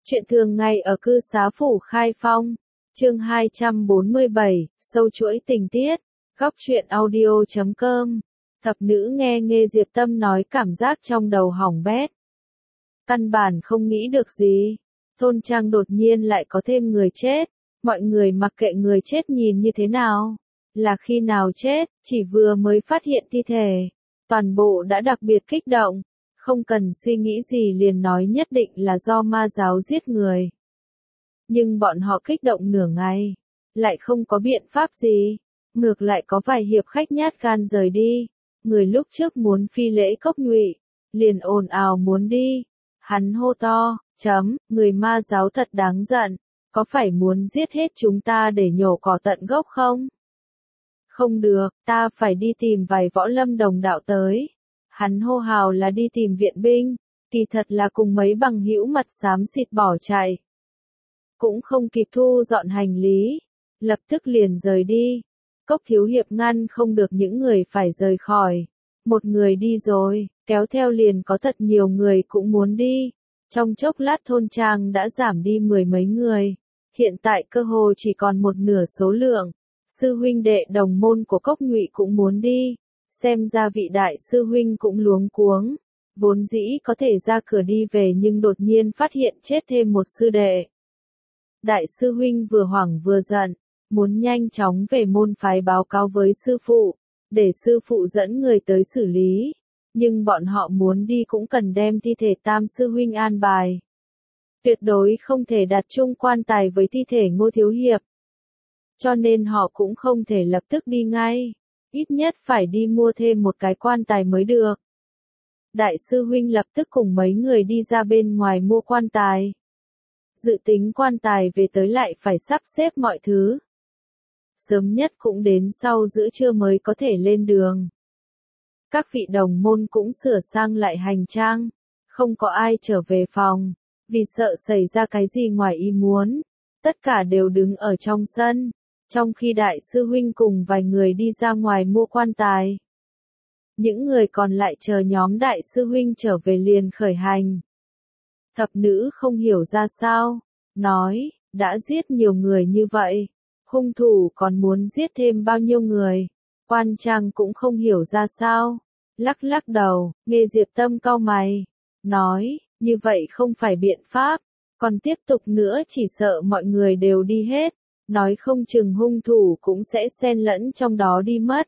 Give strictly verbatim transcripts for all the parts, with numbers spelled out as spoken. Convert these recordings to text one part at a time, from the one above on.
Chuyện thường ngày ở cư xá phủ Khai Phong, chương hai trăm bốn mươi bảy, sâu chuỗi tình tiết, góc truyện audio chấm com. Thập nữ nghe Nghê Diệp Tâm nói cảm giác trong đầu hỏng bét. Căn bản không nghĩ được gì. Thôn trang đột nhiên lại có thêm người chết. Mọi người mặc kệ người chết nhìn như thế nào. Là khi nào chết, chỉ vừa mới phát hiện thi thể. Toàn bộ đã đặc biệt kích động. Không cần suy nghĩ gì liền nói nhất định là do ma giáo giết người. Nhưng bọn họ kích động nửa ngày. Lại không có biện pháp gì. Ngược lại có vài hiệp khách nhát gan rời đi. Người lúc trước muốn phi lễ Cốc Nhụy, liền ồn ào muốn đi. Hắn hô to, chấm, người ma giáo thật đáng giận, có phải muốn giết hết chúng ta để nhổ cỏ tận gốc không? Không được, ta phải đi tìm vài võ lâm đồng đạo tới. Hắn hô hào là đi tìm viện binh, kỳ thật là cùng mấy bằng hữu mặt xám xịt bỏ chạy. Cũng không kịp thu dọn hành lý, lập tức liền rời đi. Cốc Thiếu Hiệp ngăn không được những người phải rời khỏi. Một người đi rồi, kéo theo liền có thật nhiều người cũng muốn đi. Trong chốc lát thôn trang đã giảm đi mười mấy người. Hiện tại cơ hồ chỉ còn một nửa số lượng. Sư huynh đệ đồng môn của Cốc Nhụy cũng muốn đi. Xem ra vị đại sư huynh cũng luống cuống. Vốn dĩ có thể ra cửa đi về nhưng đột nhiên phát hiện chết thêm một sư đệ. Đại sư huynh vừa hoảng vừa giận. Muốn nhanh chóng về môn phái báo cáo với sư phụ, để sư phụ dẫn người tới xử lý. Nhưng bọn họ muốn đi cũng cần đem thi thể tam sư huynh an bài. Tuyệt đối không thể đặt chung quan tài với thi thể Ngô Thiếu Hiệp. Cho nên họ cũng không thể lập tức đi ngay. Ít nhất phải đi mua thêm một cái quan tài mới được. Đại sư huynh lập tức cùng mấy người đi ra bên ngoài mua quan tài. Dự tính quan tài về tới lại phải sắp xếp mọi thứ. Sớm nhất cũng đến sau giữa trưa mới có thể lên đường. Các vị đồng môn cũng sửa sang lại hành trang, không có ai trở về phòng, vì sợ xảy ra cái gì ngoài ý muốn. Tất cả đều đứng ở trong sân, trong khi đại sư huynh cùng vài người đi ra ngoài mua quan tài. Những người còn lại chờ nhóm đại sư huynh trở về liền khởi hành. Thập nữ không hiểu ra sao, nói, đã giết nhiều người như vậy. Hung thủ còn muốn giết thêm bao nhiêu người, quan trang cũng không hiểu ra sao, lắc lắc đầu, Nghê Diệp Tâm cau mày, nói, như vậy không phải biện pháp, còn tiếp tục nữa chỉ sợ mọi người đều đi hết, nói không chừng hung thủ cũng sẽ xen lẫn trong đó đi mất.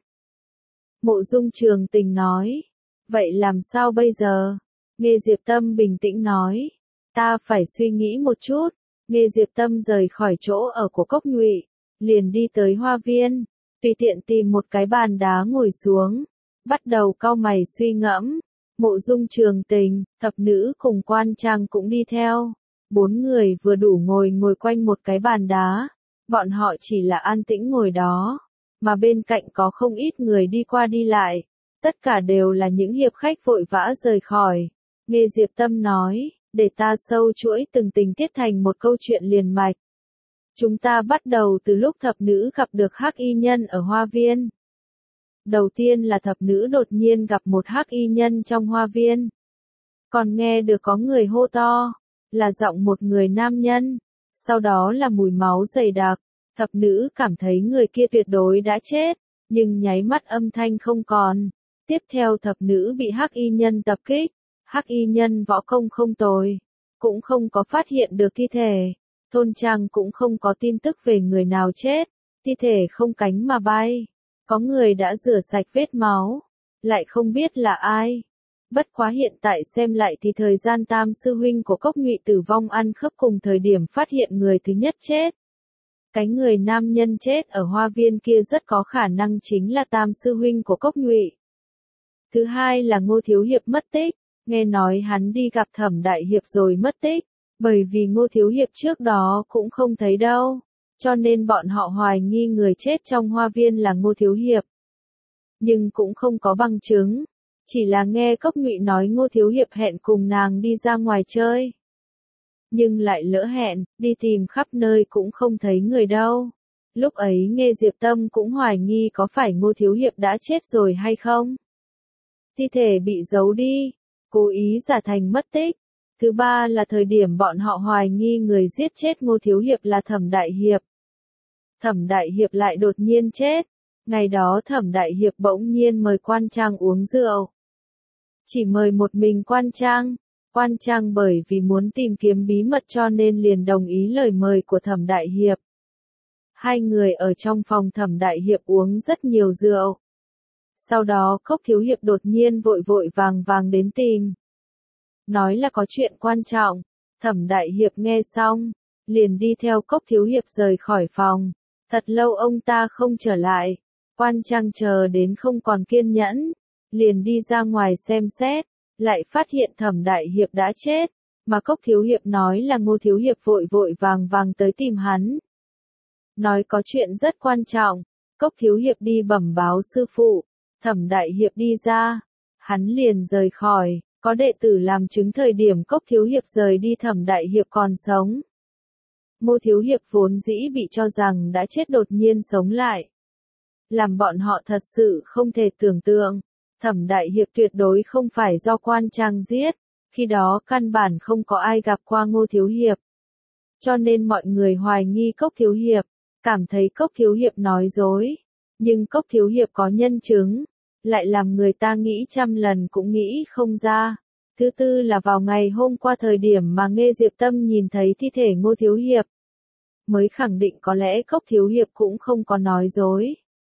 Mộ Dung Trường Tình nói, vậy làm sao bây giờ? Nghê Diệp Tâm bình tĩnh nói, ta phải suy nghĩ một chút. Nghê Diệp Tâm rời khỏi chỗ ở của Cốc Nhụy. Liền đi tới hoa viên, tùy tiện tìm một cái bàn đá ngồi xuống, bắt đầu cau mày suy ngẫm. Mộ Dung Trường Tình, thập nữ cùng quan trang cũng đi theo. Bốn người vừa đủ ngồi ngồi quanh một cái bàn đá, bọn họ chỉ là an tĩnh ngồi đó, mà bên cạnh có không ít người đi qua đi lại, tất cả đều là những hiệp khách vội vã rời khỏi. Nghê Diệp Tâm nói, để ta sâu chuỗi từng tình tiết thành một câu chuyện liền mạch. Chúng ta bắt đầu từ lúc thập nữ gặp được hắc y nhân ở hoa viên. Đầu tiên là thập nữ đột nhiên gặp một hắc y nhân trong hoa viên. Còn nghe được có người hô to, là giọng một người nam nhân. Sau đó là mùi máu dày đặc. Thập nữ cảm thấy người kia tuyệt đối đã chết, nhưng nháy mắt âm thanh không còn. Tiếp theo thập nữ bị hắc y nhân tập kích. Hắc y nhân võ công không tồi, cũng không có phát hiện được thi thể. Thôn trang cũng không có tin tức về người nào chết, thi thể không cánh mà bay. Có người đã rửa sạch vết máu, lại không biết là ai. Bất quá hiện tại xem lại thì thời gian tam sư huynh của Cốc Nhụy tử vong ăn khớp cùng thời điểm phát hiện người thứ nhất chết. Cái người nam nhân chết ở hoa viên kia rất có khả năng chính là tam sư huynh của Cốc Nhụy. Thứ hai là Ngô Thiếu Hiệp mất tích, nghe nói hắn đi gặp Thẩm Đại Hiệp rồi mất tích. Bởi vì Ngô Thiếu Hiệp trước đó cũng không thấy đâu, cho nên bọn họ hoài nghi người chết trong hoa viên là Ngô Thiếu Hiệp. Nhưng cũng không có bằng chứng, chỉ là nghe Cốc Nhụy nói Ngô Thiếu Hiệp hẹn cùng nàng đi ra ngoài chơi. Nhưng lại lỡ hẹn, đi tìm khắp nơi cũng không thấy người đâu. Lúc ấy Nghê Diệp Tâm cũng hoài nghi có phải Ngô Thiếu Hiệp đã chết rồi hay không. Thi thể bị giấu đi, cố ý giả thành mất tích. Thứ ba là thời điểm bọn họ hoài nghi người giết chết Ngô Thiếu Hiệp là Thẩm Đại Hiệp. Thẩm Đại Hiệp lại đột nhiên chết. Ngày đó Thẩm Đại Hiệp bỗng nhiên mời Quan Trang uống rượu. Chỉ mời một mình Quan Trang. Quan Trang bởi vì muốn tìm kiếm bí mật cho nên liền đồng ý lời mời của Thẩm Đại Hiệp. Hai người ở trong phòng Thẩm Đại Hiệp uống rất nhiều rượu. Sau đó Cốc Thiếu Hiệp đột nhiên vội vội vàng vàng đến tìm. Nói là có chuyện quan trọng. Thẩm Đại Hiệp nghe xong, liền đi theo Cốc Thiếu Hiệp rời khỏi phòng. Thật lâu ông ta không trở lại. Quan Trang chờ đến không còn kiên nhẫn, liền đi ra ngoài xem xét, lại phát hiện Thẩm Đại Hiệp đã chết, mà Cốc Thiếu Hiệp nói là Ngô Thiếu Hiệp vội vội vàng vàng tới tìm hắn. Nói có chuyện rất quan trọng, Cốc Thiếu Hiệp đi bẩm báo sư phụ, Thẩm Đại Hiệp đi ra, hắn liền rời khỏi, có đệ tử làm chứng thời điểm Cốc Thiếu Hiệp rời đi Thẩm Đại Hiệp còn sống. Ngô Thiếu Hiệp vốn dĩ bị cho rằng đã chết đột nhiên sống lại. Làm bọn họ thật sự không thể tưởng tượng, Thẩm Đại Hiệp tuyệt đối không phải do Quan Trang giết, khi đó căn bản không có ai gặp qua Ngô Thiếu Hiệp. Cho nên mọi người hoài nghi Cốc Thiếu Hiệp, cảm thấy Cốc Thiếu Hiệp nói dối, nhưng Cốc Thiếu Hiệp có nhân chứng, lại làm người ta nghĩ trăm lần cũng nghĩ không ra. Thứ tư là vào ngày hôm qua thời điểm mà Nghê Diệp Tâm nhìn thấy thi thể Ngô Thiếu Hiệp, mới khẳng định có lẽ Cốc Thiếu Hiệp cũng không có nói dối.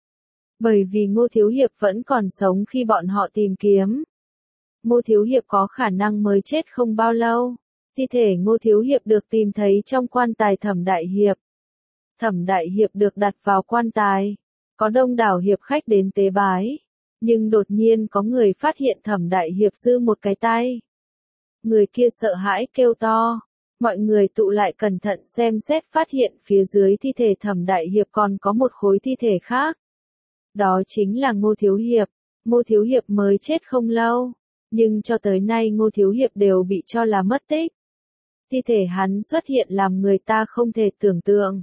Bởi vì Ngô Thiếu Hiệp vẫn còn sống khi bọn họ tìm kiếm. Ngô Thiếu Hiệp có khả năng mới chết không bao lâu. Thi thể Ngô Thiếu Hiệp được tìm thấy trong quan tài Thẩm Đại Hiệp. Thẩm Đại Hiệp được đặt vào quan tài. Có đông đảo hiệp khách đến tế bái. Nhưng đột nhiên có người phát hiện Thẩm Đại Hiệp dư một cái tay. Người kia sợ hãi kêu to. Mọi người tụ lại cẩn thận xem xét phát hiện phía dưới thi thể Thẩm Đại Hiệp còn có một khối thi thể khác. Đó chính là Ngô Thiếu Hiệp. Ngô Thiếu Hiệp mới chết không lâu, nhưng cho tới nay Ngô Thiếu Hiệp đều bị cho là mất tích. Thi thể hắn xuất hiện làm người ta không thể tưởng tượng.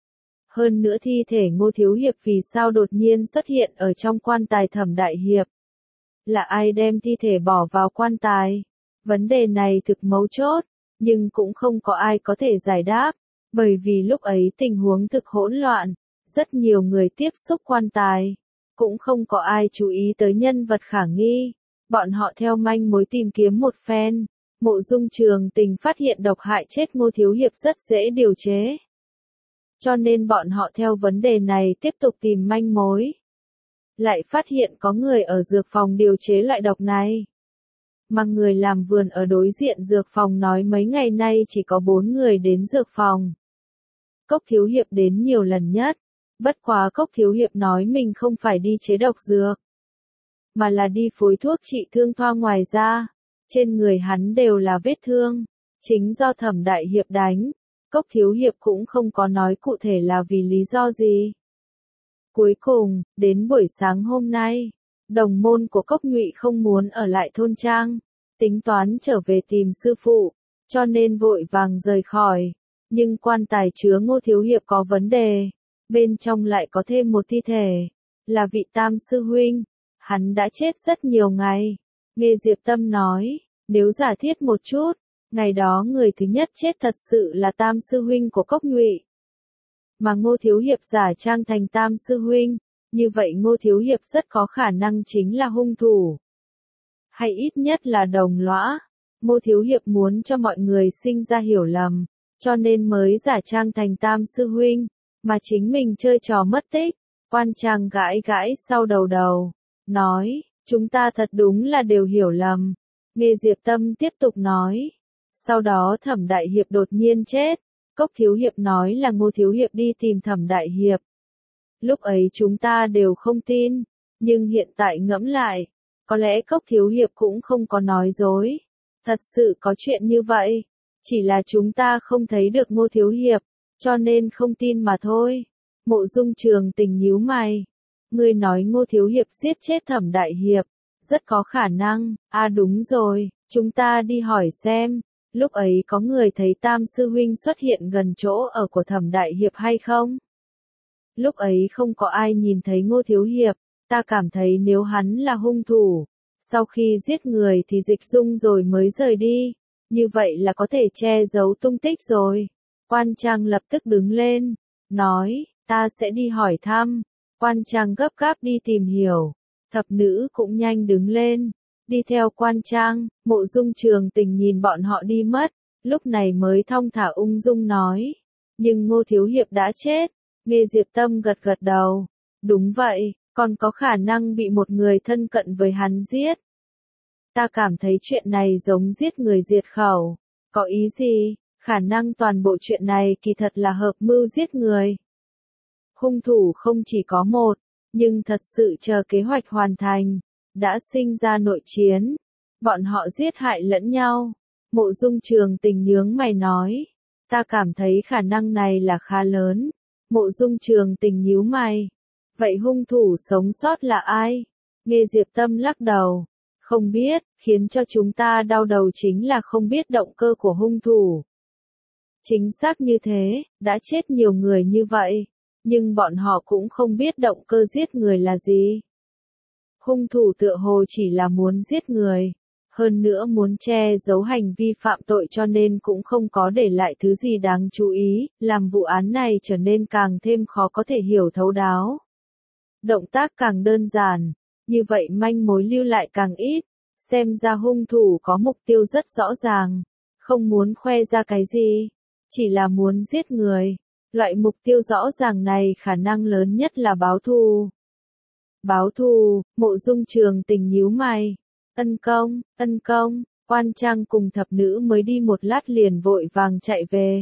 Hơn nữa thi thể Ngô Thiếu Hiệp vì sao đột nhiên xuất hiện ở trong quan tài Thẩm Đại Hiệp? Là ai đem thi thể bỏ vào quan tài? Vấn đề này thực mấu chốt, nhưng cũng không có ai có thể giải đáp, bởi vì lúc ấy tình huống thực hỗn loạn. Rất nhiều người tiếp xúc quan tài, cũng không có ai chú ý tới nhân vật khả nghi. Bọn họ theo manh mối tìm kiếm một phen, Mộ Dung Trường Tình phát hiện độc hại chết Ngô Thiếu Hiệp rất dễ điều chế. Cho nên bọn họ theo vấn đề này tiếp tục tìm manh mối. Lại phát hiện có người ở dược phòng điều chế loại độc này. Mà người làm vườn ở đối diện dược phòng nói mấy ngày nay chỉ có bốn người đến dược phòng. Cốc Thiếu Hiệp đến nhiều lần nhất. Bất quá Cốc Thiếu Hiệp nói mình không phải đi chế độc dược, mà là đi phối thuốc trị thương thoa ngoài ra. Trên người hắn đều là vết thương, chính do Thẩm Đại Hiệp đánh. Cốc Thiếu Hiệp cũng không có nói cụ thể là vì lý do gì. Cuối cùng, đến buổi sáng hôm nay, đồng môn của Cốc Nhụy không muốn ở lại thôn trang, tính toán trở về tìm sư phụ, cho nên vội vàng rời khỏi. Nhưng quan tài chứa Ngô Thiếu Hiệp có vấn đề. Bên trong lại có thêm một thi thể, là vị Tam sư huynh, hắn đã chết rất nhiều ngày. Nghê Diệp Tâm nói, nếu giả thiết một chút, ngày đó người thứ nhất chết thật sự là Tam sư huynh của Cốc Nhụy. Mà Ngô Thiếu Hiệp giả trang thành Tam sư huynh, như vậy Ngô Thiếu Hiệp rất có khả năng chính là hung thủ. Hay ít nhất là đồng lõa. Ngô Thiếu Hiệp muốn cho mọi người sinh ra hiểu lầm, cho nên mới giả trang thành Tam sư huynh. Mà chính mình chơi trò mất tích. Quan Trang gãi gãi sau đầu đầu, nói, chúng ta thật đúng là đều hiểu lầm. Nghê Diệp Tâm tiếp tục nói, sau đó Thẩm Đại Hiệp đột nhiên chết. Cốc Thiếu Hiệp nói là Ngô Thiếu Hiệp đi tìm Thẩm Đại Hiệp. Lúc ấy chúng ta đều không tin, nhưng hiện tại ngẫm lại, có lẽ Cốc Thiếu Hiệp cũng không có nói dối. Thật sự có chuyện như vậy, chỉ là chúng ta không thấy được Ngô Thiếu Hiệp. Cho nên không tin mà thôi. Mộ Dung Trường Tình nhíu mày. Ngươi nói Ngô Thiếu Hiệp giết chết Thẩm Đại Hiệp. Rất có khả năng. À đúng rồi, chúng ta đi hỏi xem. Lúc ấy có người thấy Tam sư huynh xuất hiện gần chỗ ở của Thẩm Đại Hiệp hay không? Lúc ấy không có ai nhìn thấy Ngô Thiếu Hiệp. Ta cảm thấy nếu hắn là hung thủ, sau khi giết người thì dịch dung rồi mới rời đi. Như vậy là có thể che giấu tung tích rồi. Quan Trang lập tức đứng lên, nói, ta sẽ đi hỏi thăm. Quan Trang gấp gáp đi tìm hiểu. Thập nữ cũng nhanh đứng lên, đi theo Quan Trang. Mộ Dung Trường Tình nhìn bọn họ đi mất, lúc này mới thong thả ung dung nói. Nhưng Ngô Thiếu Hiệp đã chết. Nghe Diệp Tâm gật gật đầu. Đúng vậy, còn có khả năng bị một người thân cận với hắn giết. Ta cảm thấy chuyện này giống giết người diệt khẩu. Có ý gì? Khả năng toàn bộ chuyện này kỳ thật là hợp mưu giết người. Hung thủ không chỉ có một, nhưng thật sự chờ kế hoạch hoàn thành, đã sinh ra nội chiến. Bọn họ giết hại lẫn nhau. Mộ Dung Trường Tình nhướng mày nói. Ta cảm thấy khả năng này là khá lớn. Mộ Dung Trường Tình nhíu mày. Vậy hung thủ sống sót là ai? Nghe Diệp Tâm lắc đầu. Không biết, khiến cho chúng ta đau đầu chính là không biết động cơ của hung thủ. Chính xác như thế, đã chết nhiều người như vậy, nhưng bọn họ cũng không biết động cơ giết người là gì. Hung thủ tựa hồ chỉ là muốn giết người, hơn nữa muốn che giấu hành vi phạm tội cho nên cũng không có để lại thứ gì đáng chú ý, làm vụ án này trở nên càng thêm khó có thể hiểu thấu đáo. Động tác càng đơn giản, như vậy manh mối lưu lại càng ít, xem ra hung thủ có mục tiêu rất rõ ràng, không muốn khoe ra cái gì, chỉ là muốn giết người. Loại mục tiêu rõ ràng này khả năng lớn nhất là báo thù. Báo thù, Mộ Dung Trường Tình nhíu mày. Ân công, ân công, Quan Trang cùng thập nữ mới đi một lát liền vội vàng chạy về.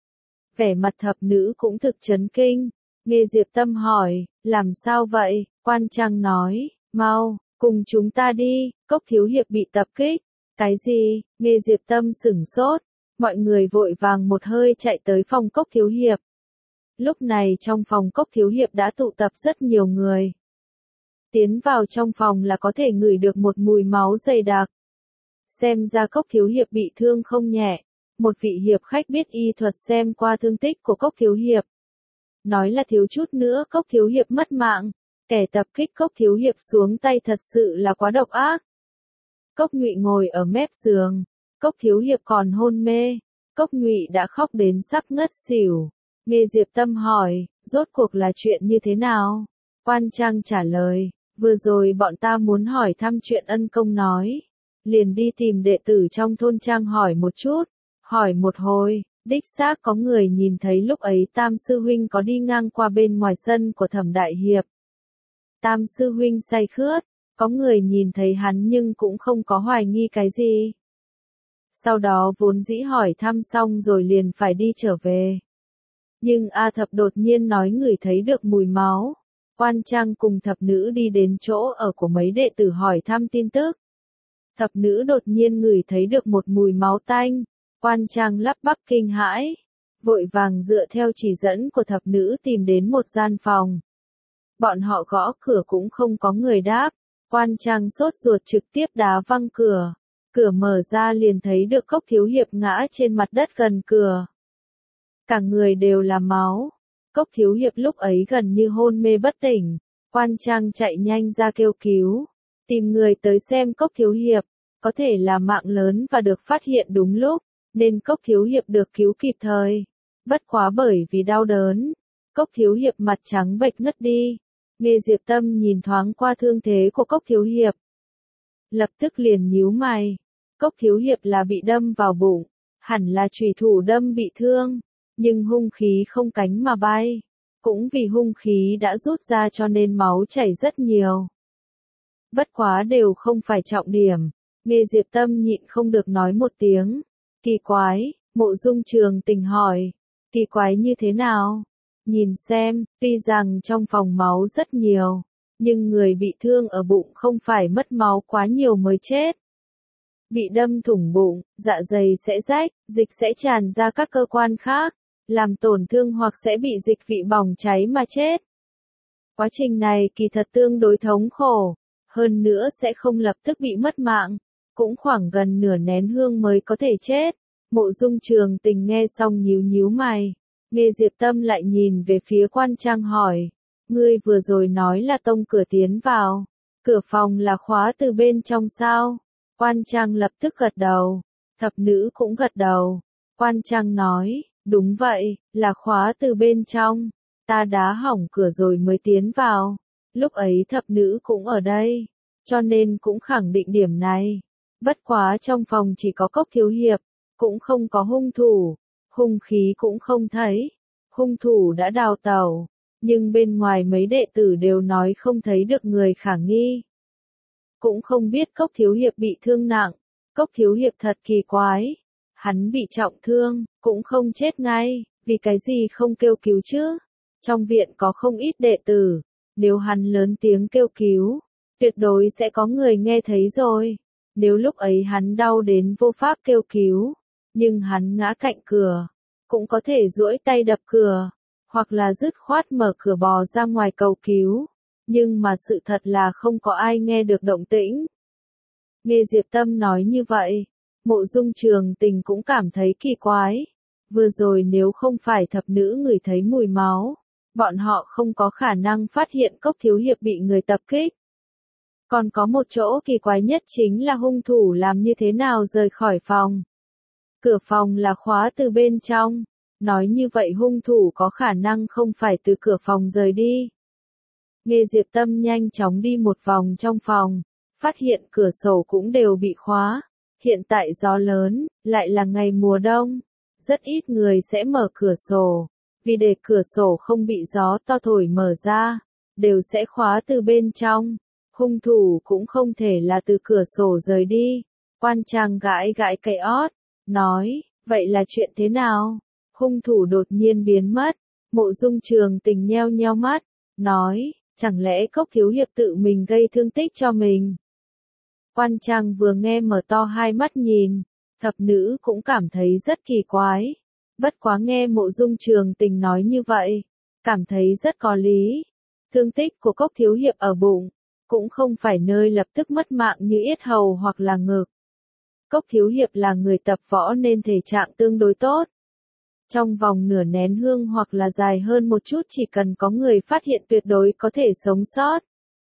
Vẻ mặt thập nữ cũng thực chấn kinh. Nghe Diệp Tâm hỏi, làm sao vậy? Quan Trang nói, mau, cùng chúng ta đi, Cốc Thiếu Hiệp bị tập kích. Cái gì? Nghe Diệp Tâm sửng sốt. Mọi người vội vàng một hơi chạy tới phòng Cốc Thiếu Hiệp. Lúc này trong phòng Cốc Thiếu Hiệp đã tụ tập rất nhiều người. Tiến vào trong phòng là có thể ngửi được một mùi máu dày đặc. Xem ra Cốc Thiếu Hiệp bị thương không nhẹ. Một vị hiệp khách biết y thuật xem qua thương tích của Cốc Thiếu Hiệp. Nói là thiếu chút nữa Cốc Thiếu Hiệp mất mạng. Kẻ tập kích Cốc Thiếu Hiệp xuống tay thật sự là quá độc ác. Cốc Nhụy ngồi ở mép giường. Cốc Thiếu Hiệp còn hôn mê. Cốc Nhụy đã khóc đến sắp ngất xỉu. Nghe Diệp Tâm hỏi, rốt cuộc là chuyện như thế nào? Quan Trang trả lời, vừa rồi bọn ta muốn hỏi thăm chuyện ân công nói. Liền đi tìm đệ tử trong thôn Trang hỏi một chút. Hỏi một hồi, đích xác có người nhìn thấy lúc ấy Tam Sư Huynh có đi ngang qua bên ngoài sân của Thẩm Đại Hiệp. Tam Sư Huynh say khướt, có người nhìn thấy hắn nhưng cũng không có hoài nghi cái gì. Sau đó vốn dĩ hỏi thăm xong rồi liền phải đi trở về. Nhưng A Thập đột nhiên nói người thấy được mùi máu. Quan Trang cùng thập nữ đi đến chỗ ở của mấy đệ tử hỏi thăm tin tức. Thập nữ đột nhiên ngửi thấy được một mùi máu tanh. Quan Trang lắp bắp kinh hãi. Vội vàng dựa theo chỉ dẫn của thập nữ tìm đến một gian phòng. Bọn họ gõ cửa cũng không có người đáp. Quan Trang sốt ruột trực tiếp đá văng cửa. Cửa mở ra liền thấy được Cốc Thiếu Hiệp ngã trên mặt đất gần cửa. Cả người đều là máu. Cốc Thiếu Hiệp lúc ấy gần như hôn mê bất tỉnh. Quan Trang chạy nhanh ra kêu cứu. Tìm người tới xem Cốc Thiếu Hiệp. Có thể là mạng lớn và được phát hiện đúng lúc. Nên Cốc Thiếu Hiệp được cứu kịp thời. Bất quá bởi vì đau đớn. Cốc Thiếu Hiệp mặt trắng bệch ngất đi. Nghe Diệp Tâm nhìn thoáng qua thương thế của Cốc Thiếu Hiệp. Lập tức liền nhíu mày. Cốc Thiếu Hiệp là bị đâm vào bụng. Hẳn là chủy thủ đâm bị thương. Nhưng hung khí không cánh mà bay. Cũng vì hung khí đã rút ra cho nên máu chảy rất nhiều. Bất quá đều không phải trọng điểm. Nghe Diệp Tâm nhịn không được nói một tiếng. Kỳ quái, Mộ Dung Trường Tình hỏi. Kỳ quái như thế nào? Nhìn xem, tuy rằng trong phòng máu rất nhiều. Nhưng người bị thương ở bụng không phải mất máu quá nhiều mới chết. Bị đâm thủng bụng, dạ dày sẽ rách, dịch sẽ tràn ra các cơ quan khác. Làm tổn thương hoặc sẽ bị dịch vị bỏng cháy mà chết. Quá trình này kỳ thật tương đối thống khổ, hơn nữa sẽ không lập tức bị mất mạng, cũng khoảng gần nửa nén hương mới có thể chết. Mộ Dung Trường Tình nghe xong nhíu nhíu mày, nghe Diệp Tâm lại nhìn về phía Quan Trang hỏi, ngươi vừa rồi nói là tông cửa tiến vào, cửa phòng là khóa từ bên trong sao? Quan Trang lập tức gật đầu, Thập nữ cũng gật đầu. Quan Trang nói, đúng vậy, là khóa từ bên trong. Ta đá hỏng cửa rồi mới tiến vào. Lúc ấy thập nữ cũng ở đây, cho nên cũng khẳng định điểm này. Bất quá trong phòng chỉ có Cốc thiếu hiệp, cũng không có hung thủ, hung khí cũng không thấy. Hung thủ đã đào tẩu, nhưng bên ngoài mấy đệ tử đều nói không thấy được người khả nghi. Cũng không biết Cốc thiếu hiệp bị thương nặng. Cốc thiếu hiệp thật kỳ quái. Hắn bị trọng thương, cũng không chết ngay, vì cái gì không kêu cứu chứ? Trong viện có không ít đệ tử, nếu hắn lớn tiếng kêu cứu, tuyệt đối sẽ có người nghe thấy rồi. Nếu lúc ấy hắn đau đến vô pháp kêu cứu, nhưng hắn ngã cạnh cửa, cũng có thể duỗi tay đập cửa, hoặc là dứt khoát mở cửa bò ra ngoài cầu cứu. Nhưng mà sự thật là không có ai nghe được động tĩnh. Nghe Diệp Tâm nói như vậy, Mộ Dung Trường Tình cũng cảm thấy kỳ quái. Vừa rồi nếu không phải thập nữ ngửi thấy mùi máu, bọn họ không có khả năng phát hiện Cốc thiếu hiệp bị người tập kích. Còn có một chỗ kỳ quái nhất chính là hung thủ làm như thế nào rời khỏi phòng. Cửa phòng là khóa từ bên trong, nói như vậy hung thủ có khả năng không phải từ cửa phòng rời đi. Nghe Diệp Tâm nhanh chóng đi một vòng trong phòng, phát hiện cửa sổ cũng đều bị khóa. Hiện tại gió lớn, lại là ngày mùa đông, rất ít người sẽ mở cửa sổ, vì để cửa sổ không bị gió to thổi mở ra, đều sẽ khóa từ bên trong. Hung thủ cũng không thể là từ cửa sổ rời đi. Quan Trang gãi gãi cái ót, nói, vậy là chuyện thế nào? Hung thủ đột nhiên biến mất. Mộ Dung Trường Tình nheo nheo mắt, nói, chẳng lẽ Cốc thiếu hiệp tự mình gây thương tích cho mình? Quan Trang vừa nghe mở to hai mắt nhìn, thập nữ cũng cảm thấy rất kỳ quái. Bất quá nghe Mộ Dung Trường Tình nói như vậy, cảm thấy rất có lý. Thương tích của Cốc thiếu hiệp ở bụng, cũng không phải nơi lập tức mất mạng như yết hầu hoặc là ngực. Cốc thiếu hiệp là người tập võ nên thể trạng tương đối tốt. Trong vòng nửa nén hương hoặc là dài hơn một chút chỉ cần có người phát hiện tuyệt đối có thể sống sót.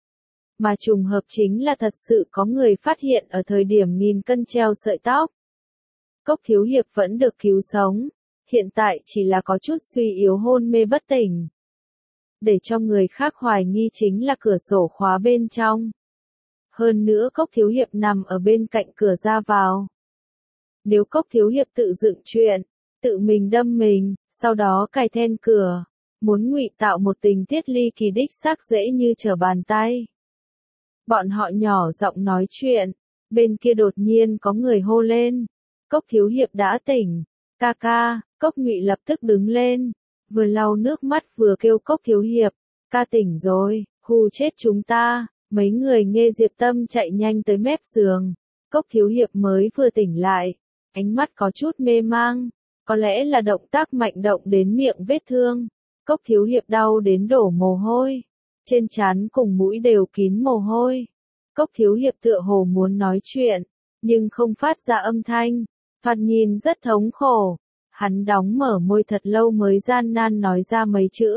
Mà trùng hợp chính là thật sự có người phát hiện ở thời điểm nghìn cân treo sợi tóc. Cốc thiếu hiệp vẫn được cứu sống, hiện tại chỉ là có chút suy yếu hôn mê bất tỉnh. Để cho người khác hoài nghi chính là cửa sổ khóa bên trong. Hơn nữa Cốc thiếu hiệp nằm ở bên cạnh cửa ra vào. Nếu Cốc thiếu hiệp tự dựng chuyện, tự mình đâm mình, sau đó cài then cửa, muốn ngụy tạo một tình tiết ly kỳ đích xác dễ như trở bàn tay. Bọn họ nhỏ giọng nói chuyện, bên kia đột nhiên có người hô lên, Cốc thiếu hiệp đã tỉnh, ca ca. Cốc Ngụy lập tức đứng lên, vừa lau nước mắt vừa kêu Cốc thiếu hiệp, ca tỉnh rồi, hù chết chúng ta. Mấy người nghe Diệp Tâm chạy nhanh tới mép giường, Cốc thiếu hiệp mới vừa tỉnh lại, ánh mắt có chút mê mang, có lẽ là động tác mạnh động đến miệng vết thương. Cốc thiếu hiệp đau đến đổ mồ hôi, trên trán cùng mũi đều kín mồ hôi. Cốc thiếu hiệp tựa hồ muốn nói chuyện, nhưng không phát ra âm thanh, thoạt nhìn rất thống khổ. Hắn đóng mở môi thật lâu mới gian nan nói ra mấy chữ.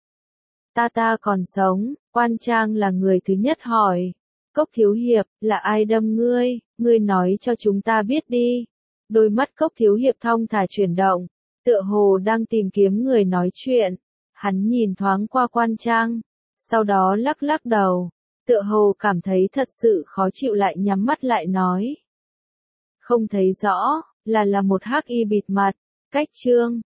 Ta ta còn sống. Quan Trang là người thứ nhất hỏi. Cốc thiếu hiệp, là ai đâm ngươi, ngươi nói cho chúng ta biết đi. Đôi mắt Cốc thiếu hiệp thong thả chuyển động, tựa hồ đang tìm kiếm người nói chuyện. Hắn nhìn thoáng qua Quan Trang, sau đó lắc lắc đầu, tựa hồ cảm thấy thật sự khó chịu lại nhắm mắt lại nói. Không thấy rõ, là là một hắc y bịt mặt. Cách chương